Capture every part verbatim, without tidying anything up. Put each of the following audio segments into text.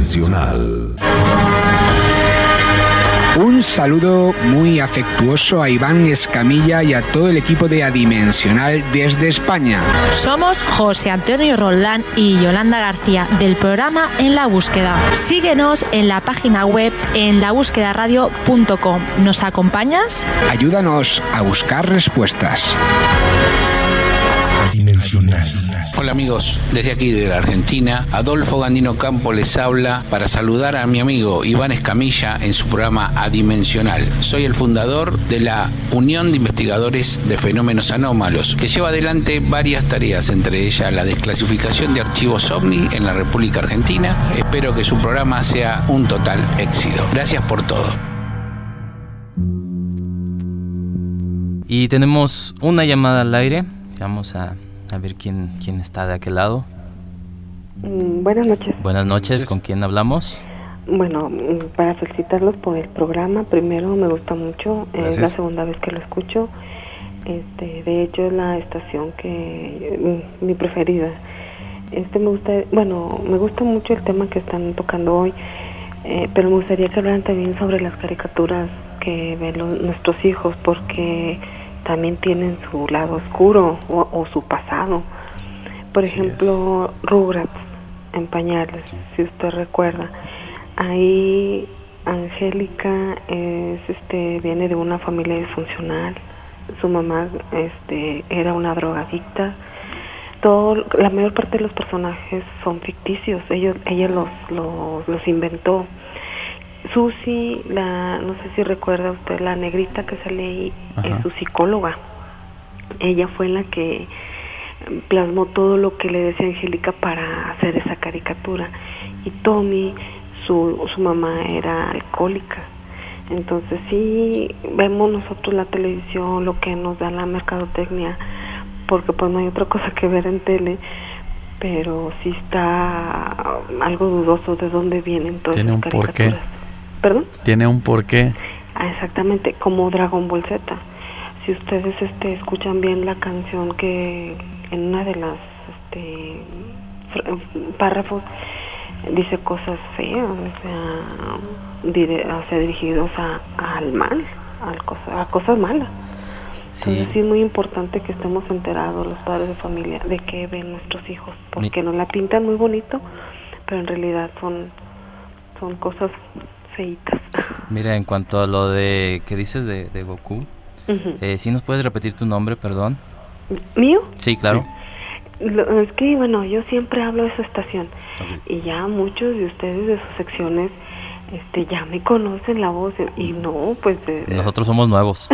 Adimensional. Un saludo muy afectuoso a Iván Escamilla y a todo el equipo de Adimensional desde España. Somos José Antonio Roldán y Yolanda García del programa En la Búsqueda. Síguenos en la página web en la búsqueda radio punto com. ¿Nos acompañas? Ayúdanos a buscar respuestas. Adimensional. Hola amigos, desde aquí de la Argentina, Adolfo Gandino Campo les habla para saludar a mi amigo Iván Escamilla en su programa Adimensional. Soy el fundador de la Unión de Investigadores de Fenómenos Anómalos, que lleva adelante varias tareas, entre ellas la desclasificación de archivos OVNI en la República Argentina. Espero que su programa sea un total éxito. Gracias por todo. Y tenemos una llamada al aire. Vamos a, a ver quién, quién está de aquel lado. Mm, buenas noches. Buenas noches, ¿con quién hablamos? Bueno, para felicitarlos por el programa, primero me gusta mucho, Gracias. Es la segunda vez que lo escucho. Este, de hecho es la estación que mi, mi preferida. Este me gusta, bueno, me gusta mucho el tema que están tocando hoy, eh, pero me gustaría que hablaran también sobre las caricaturas que ven los, nuestros hijos, porque también tienen su lado oscuro o, o su pasado. Por Así ejemplo, es. Rugrats en pañales, sí. Si usted recuerda. Ahí Angélica es, este, viene de una familia disfuncional. Su mamá, este, era una drogadicta. Todo, la mayor parte de los personajes son ficticios. Ellos, ella los, los, los inventó. Susi, la, no sé si recuerda usted, la negrita que sale ahí, es su psicóloga. Ella fue la que plasmó todo lo que le decía Angélica para hacer esa caricatura. Y Tommy, su, su mamá era alcohólica. Entonces sí vemos nosotros la televisión, lo que nos da la mercadotecnia, porque pues no hay otra cosa que ver en tele, pero sí está algo dudoso de dónde vienen todas esas caricaturas. Tiene un porqué. ¿Perdón? Tiene un porqué. Ah, exactamente, como Dragon Ball Z. Si ustedes este, escuchan bien la canción, que en una de las este, párrafos dice cosas feas, o sea, dire, o sea dirigidos a, a, al mal, al cosa, a cosas malas. Sí. Entonces sí es muy importante que estemos enterados los padres de familia de qué ven nuestros hijos, porque Mi... nos la pintan muy bonito, pero en realidad son, son cosas feitas. Mira, en cuanto a lo de que dices de, de Goku, uh-huh. eh, ¿sí nos puedes repetir tu nombre, perdón? ¿Mío? Sí, claro. Sí. Lo, es que, bueno, yo siempre hablo de esa estación, okay. Y ya muchos de ustedes de sus secciones este, ya me conocen la voz, y no, pues... De, de... Nosotros somos nuevos.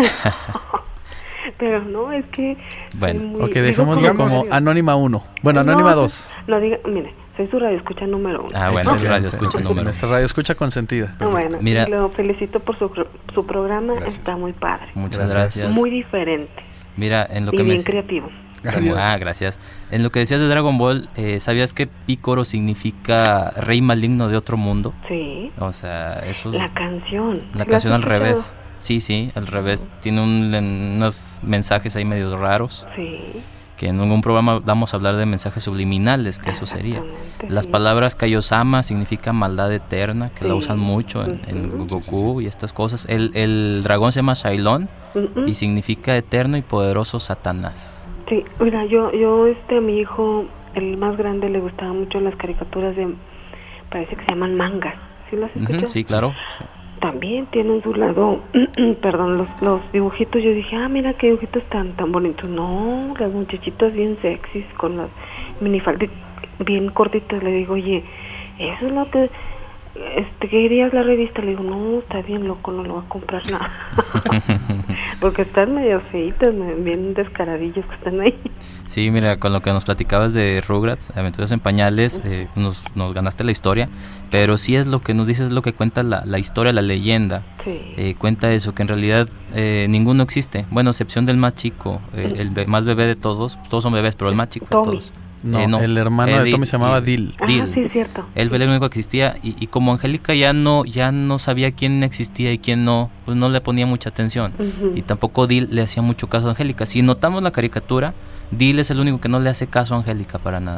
Pero no, es que... Bueno, muy, ok, dejémoslo como Anónima uno. Bueno, Anónima dos. No, no diga, mire, soy su radio escucha número uno. Ah, bueno, okay. Radio escucha número. Nuestra radio escucha consentida. Bueno, Mira, lo felicito por su, su programa, gracias. Está muy padre. Muchas gracias. Muy diferente. Mira, en lo y que bien me... creativo. Gracias. Ah, gracias. En lo que decías de Dragon Ball, eh, ¿sabías que Picoro significa rey maligno de otro mundo? Sí. O sea, eso... La canción. La canción al revés. Sí, sí, al revés. Tiene un, unos mensajes ahí medio raros. Sí. Que en ningún programa vamos a hablar de mensajes subliminales, que eso sería. Las sí. palabras Kaiosama significa maldad eterna, que sí. la usan mucho en, en Goku y estas cosas. El, el dragón se llama Shailon uh-huh. y significa eterno y poderoso Satanás. Sí, mira, yo, yo este, a mi hijo, el más grande, le gustaban mucho las caricaturas de, parece que se llaman mangas. ¿Sí las escuchas? Uh-huh, sí, claro. También tienen su lado, perdón, los, los dibujitos. Yo dije, ah, mira qué dibujitos tan tan bonitos. No, las muchachitas bien sexys con las minifaldas bien cortitas. Le digo, oye, eso es lo que este querías la revista. Le digo, no, está bien loco, no lo voy a comprar nada. Porque están medio feitas, bien descaradillos que están ahí. Sí, mira, con lo que nos platicabas de Rugrats, Aventuras en Pañales, eh, nos, nos ganaste la historia, pero sí es lo que nos dices, es lo que cuenta la, la historia, la leyenda. Sí. Eh, cuenta eso, que en realidad eh, ninguno existe, bueno, excepción del más chico, eh, el be- más bebé de todos, todos son bebés, pero el más chico de Tommy. todos. No, eh, no, el hermano eh, de Tommy se llamaba Dil. Ah, sí, es cierto. Él fue el único que existía y, y como Angélica ya no ya no sabía quién existía y quién no, pues no le ponía mucha atención. Uh-huh. Y tampoco Dil le hacía mucho caso a Angélica. Si notamos la caricatura, Dil es el único que no le hace caso a Angélica para nada.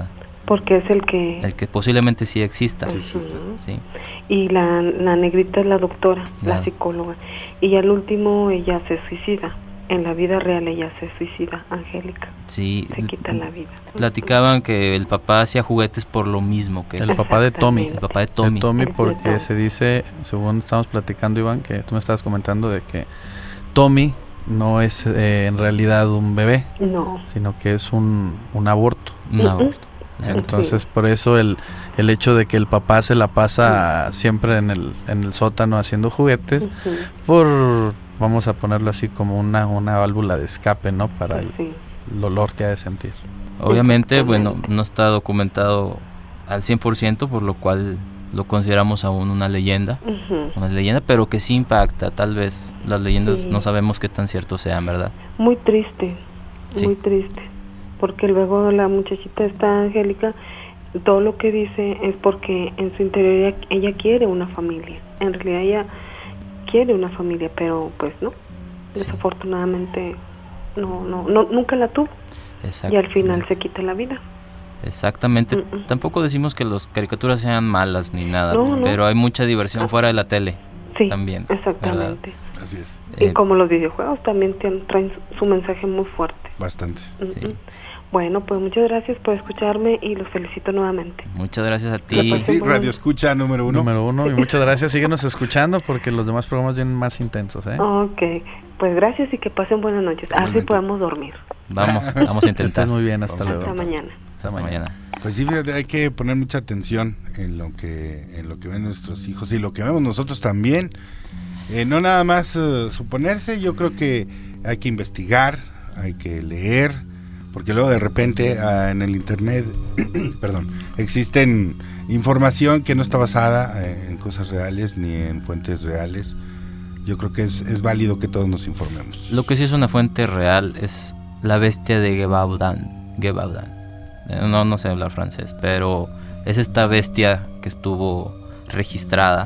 Porque es el que... El que posiblemente sí exista. Uh-huh. Sí. Y la, la negrita es la doctora, claro. la psicóloga. Y al último ella se suicida. En la vida real ella se suicida, Angélica. Sí. Se quita la vida. Platicaban que el papá hacía juguetes por lo mismo que el es. papá de Tommy. El papá de Tommy. De Tommy El porque Tommy. se dice, según estamos platicando, Iván, que tú me estabas comentando de que Tommy no es eh, en realidad un bebé, No. sino que es un, un aborto. Un aborto. Entonces, por eso el, el hecho de que el papá se la pasa uh-huh. siempre en el, en el sótano haciendo juguetes, uh-huh. por, vamos a ponerlo así, como una, una válvula de escape, ¿no? Para el, sí. el dolor que ha de sentir. Obviamente, bueno, no está documentado al cien por ciento, por lo cual lo consideramos aún una leyenda, uh-huh. una leyenda, pero que sí impacta. Tal vez las leyendas sí. no sabemos qué tan cierto sean, ¿verdad? Muy triste, sí. muy triste. Porque luego la muchachita esta Angélica, todo lo que dice es porque en su interior ella, ella quiere una familia. En realidad ella quiere una familia, pero pues no, sí. desafortunadamente no, no, no, nunca la tuvo. Y al final se quita la vida. Exactamente. Uh-uh. Tampoco decimos que las caricaturas sean malas ni nada, no, no. pero hay mucha diversión fuera de la tele. Sí, también. Exactamente. ¿Verdad? Así es. Y Eh, como los videojuegos también tienen, traen su, su mensaje muy fuerte. Bastante. Uh-uh. Sí. Bueno, pues muchas gracias por escucharme y los felicito nuevamente. Muchas gracias a ti. Gracias a ti, Radio Escucha número uno. Número uno, y muchas gracias. Síguenos escuchando porque los demás programas vienen más intensos, ¿eh? Ok, pues gracias y que pasen buenas noches. Así podemos dormir. Vamos, vamos a intentar. Estás muy bien, hasta luego. Hasta mañana. Hasta, hasta mañana. mañana. Pues sí, hay que poner mucha atención en lo que en lo que ven nuestros hijos y lo que vemos nosotros también. Eh, no nada más uh, suponerse, yo creo que hay que investigar, hay que leer, porque luego de repente uh, en el internet, perdón, existen información que no está basada eh, en cosas reales ni en fuentes reales. Yo creo que es, es válido que todos nos informemos. Lo que sí es una fuente real es la bestia de Gévaudan. Gévaudan. No, no sé hablar francés, pero es esta bestia que estuvo registrada.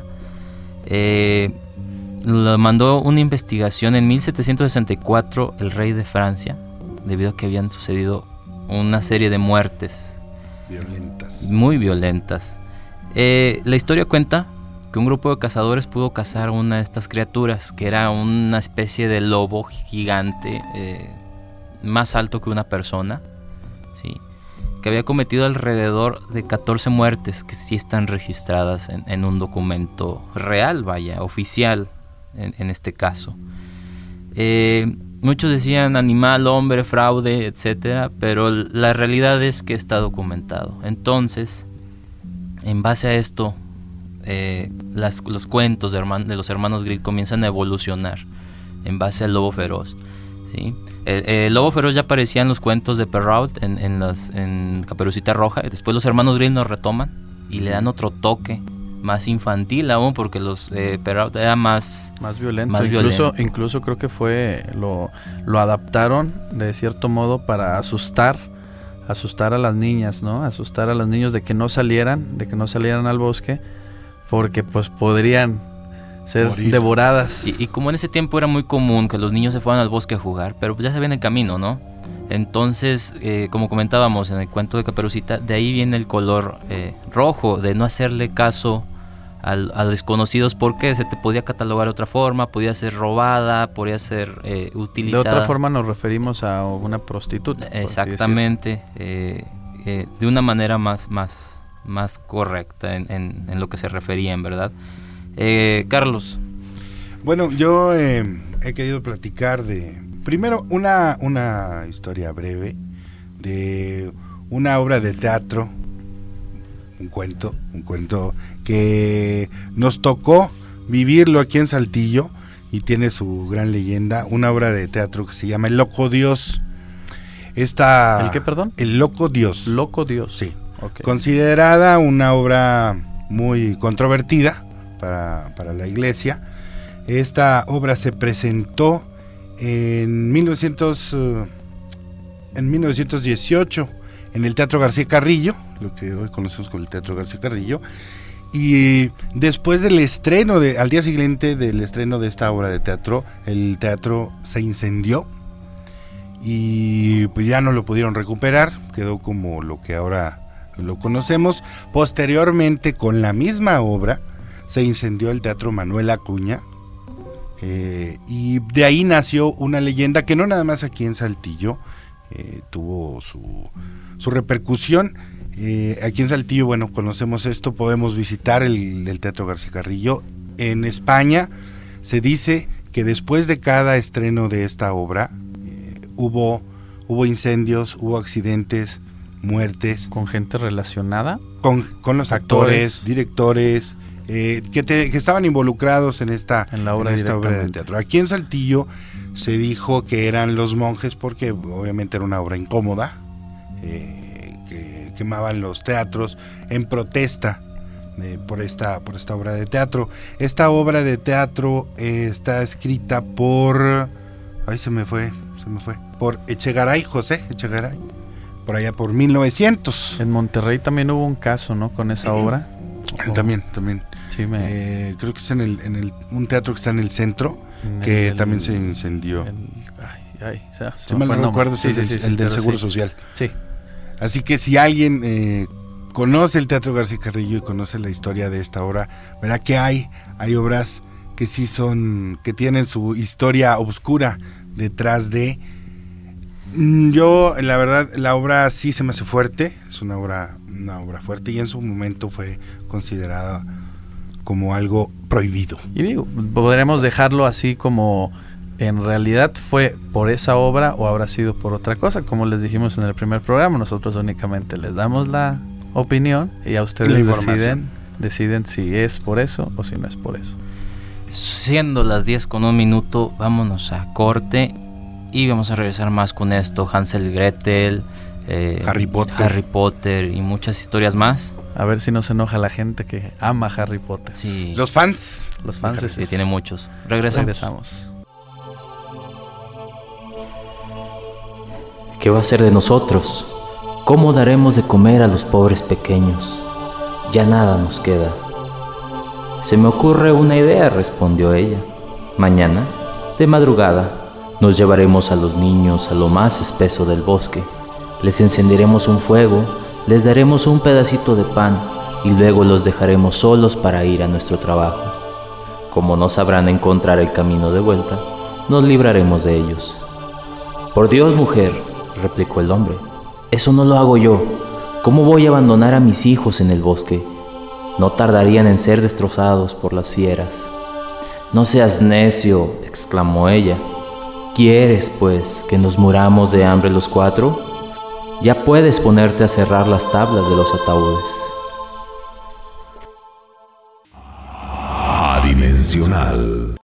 Eh, lo mandó una investigación en mil setecientos sesenta y cuatro el rey de Francia, debido a que habían sucedido una serie de muertes violentas, muy violentas. Eh, la historia cuenta que un grupo de cazadores pudo cazar una de estas criaturas, que era una especie de lobo gigante, eh, más alto que una persona, ¿sí? Que había cometido alrededor de catorce muertes, que sí están registradas en, en un documento real, vaya, oficial en, en este caso. Eh, muchos decían animal, hombre, fraude, etcétera, pero la realidad es que está documentado. Entonces, en base a esto, eh, las, los cuentos de, herman, de los hermanos Grimm comienzan a evolucionar en base al lobo feroz, ¿sí? El, el lobo feroz ya aparecía en los cuentos de Perrault, en, en, las, en Caperucita Roja, y después los hermanos Grimm lo retoman y le dan otro toque más infantil aún, porque los eh, Perrault era más más violento, más incluso violento. incluso creo que fue lo lo adaptaron de cierto modo para asustar asustar a las niñas, ¿no? Asustar a los niños de que no salieran, de que no salieran al bosque, porque pues podrían ser Morir. devoradas. Y, y como en ese tiempo era muy común que los niños se fueran al bosque a jugar, pero pues ya se ven en camino, ¿no? Entonces, eh, como comentábamos en el cuento de Caperucita, de ahí viene el color eh, rojo, de no hacerle caso al, a desconocidos, porque se te podía catalogar de otra forma, podía ser robada, podía ser eh, utilizada. De otra forma nos referimos a una prostituta. Exactamente, eh, eh, de una manera más, más, más correcta en, en, en lo que se referían, ¿verdad? Eh, Carlos. Bueno, yo eh, he querido platicar de, primero, una, una historia breve de una obra de teatro, un cuento, un cuento que nos tocó vivirlo aquí en Saltillo y tiene su gran leyenda, una obra de teatro que se llama El Loco Dios. Esta, ¿El qué, perdón? El Loco Dios. Loco Dios. Sí. Okay. Considerada una obra muy controvertida para, para la iglesia. Esta obra se presentó en, mil novecientos, uh, en mil novecientos dieciocho en el Teatro García Carrillo, lo que hoy conocemos como el Teatro García Carrillo, y después del estreno, de, al día siguiente del estreno de esta obra de teatro, el teatro se incendió y pues ya no lo pudieron recuperar, quedó como lo que ahora lo conocemos. Posteriormente, con la misma obra, se incendió el Teatro Manuel Acuña, eh, y de ahí nació una leyenda que no nada más aquí en Saltillo eh, tuvo su, su repercusión. Eh, aquí en Saltillo, bueno, conocemos esto, podemos visitar el, el Teatro García Carrillo. En España se dice que después de cada estreno de esta obra eh, hubo, hubo incendios, hubo accidentes, muertes. ¿Con gente relacionada? Con, con los actores, actores directores, eh, que, te, que estaban involucrados en esta, en la obra, en esta obra de teatro. Aquí en Saltillo se dijo que eran los monjes porque obviamente era una obra incómoda, eh, quemaban los teatros en protesta eh, por esta por esta obra de teatro. Esta obra de teatro eh, está escrita por ay se me fue se me fue por Echegaray, José Echegaray, por allá por mil novecientos. En Monterrey también hubo un caso, ¿no? Con esa uh-huh. obra. Oh. También, también. Sí, me... eh, creo que es en el en el un teatro que está en el centro en que el, también se incendió. El, ay, ay, o sea, si mal no recuerdo, es sí, el, sí, sí, el del Seguro sí. Social. Sí. Así que si alguien eh, conoce el Teatro García Carrillo y conoce la historia de esta obra, verá que hay, hay obras que sí son, que tienen su historia oscura detrás de. Yo, la verdad, la obra sí se me hace fuerte, es una obra, una obra fuerte y en su momento fue considerada como algo prohibido. Y digo, podremos dejarlo así como... ¿En realidad fue por esa obra o habrá sido por otra cosa? Como les dijimos en el primer programa, nosotros únicamente les damos la opinión y a ustedes deciden, deciden si es por eso o si no es por eso. Siendo las diez con un minuto, vámonos a corte y vamos a regresar más con esto. Hansel y Gretel, eh, Harry Potter. Harry Potter y muchas historias más. A ver si no se enoja la gente que ama Harry Potter. Sí. Los fans. Los fans. Sí, sí, tiene muchos. Regresamos. Regresamos. ¿Qué va a ser de nosotros? ¿Cómo daremos de comer a los pobres pequeños? Ya nada nos queda. Se me ocurre una idea, respondió ella. Mañana, de madrugada, nos llevaremos a los niños a lo más espeso del bosque. Les encenderemos un fuego, les daremos un pedacito de pan y luego los dejaremos solos para ir a nuestro trabajo. Como no sabrán encontrar el camino de vuelta, nos libraremos de ellos. Por Dios, mujer, replicó el hombre, eso no lo hago yo. ¿Cómo voy a abandonar a mis hijos en el bosque? No tardarían en ser destrozados por las fieras. No seas necio, exclamó ella. ¿Quieres, pues, que nos muramos de hambre los cuatro? Ya puedes ponerte a cerrar las tablas de los ataúdes. Adimensional.